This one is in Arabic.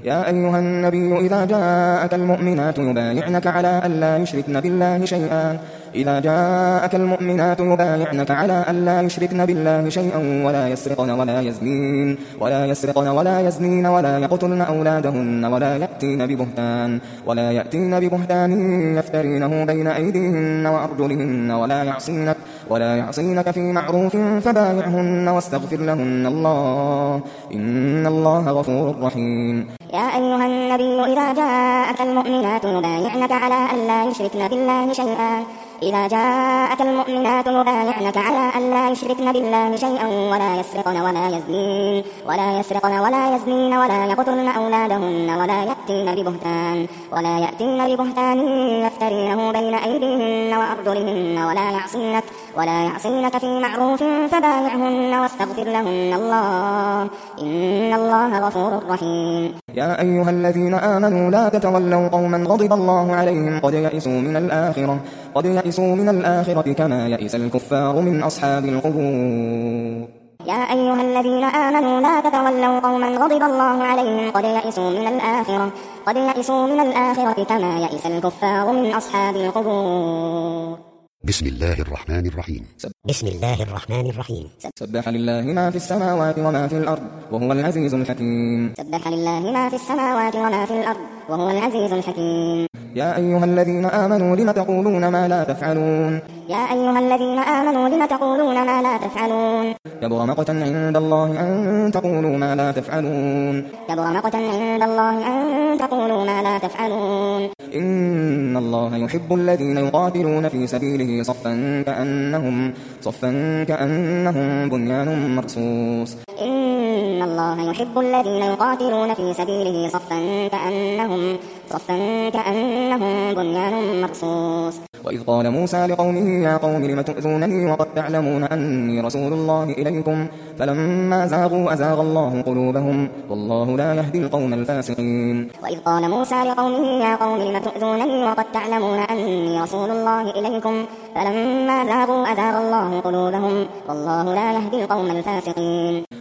يا أيها النبي إذا جاءك المؤمنات يبايعنك على ألا يشركن بالله شيئا ولا يسرقن ولا يزنين ولا يقتلن أولادهن ولا يأتين ببهتان يفترينه بين أيديهن وأرجلهن ولا يعصينك في معروف فبايعهن واستغفر لهن الله إن الله غفور رحيم. يا أيها النبي إذا جاءك المؤمنات يبايعنك على ألا يشركن بالله شيئا ولا يسرقن ولا يزنين ولا يقتلن أولادهن ولا يأتين ببهتان يفترينه بين أيديهن وأرجلهن ولا يعصينك في معروف فبايعهن واستغفر لهن الله إن الله غفور رحيم. يا أيها الذين آمنوا لا تتولوا قوما غضب الله عليهم قد يئسوا من الآخرة كما يئس الكفار من أصحاب القبور. يا أيها الذين آمنوا لا تتولوا قوما غضب الله عليهم قد يئسوا من الآخرة كما يئس الكفار من أصحاب القبور. بسم الله الرحمن الرحيم. سبح لله ما في السماوات وما في الأرض وهو العزيز الحكيم. يا أيها الذين آمنوا لم تقولون ما لا تفعلون كبر مقتا عند الله أن تقولوا ما لا تفعلون إن الله يحب الذين يقاتلون في سبيله صفا كأنهم بنيان مرصوص. إن الله يحب الذين يقاتلون في سبيله صفا كأنهم بنيان مرصوص. وإذ قال موسى لقومه يا قوم لم تؤذونني وقد تعلمون أني رسول الله إليكم فلما زاغوا أزاغ الله قلوبهم والله لا يهدي القوم الفاسقين. وإذ قال موسى لقومه يا قوم لم تؤذونني وقد تعلمون أني رسول الله إليكم فلما زاغوا أزاغ الله قلوبهم والله لا يهدي القوم الفاسقين.